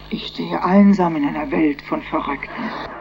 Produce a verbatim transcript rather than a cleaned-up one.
Ich stehe einsam in einer Welt von Verrückten.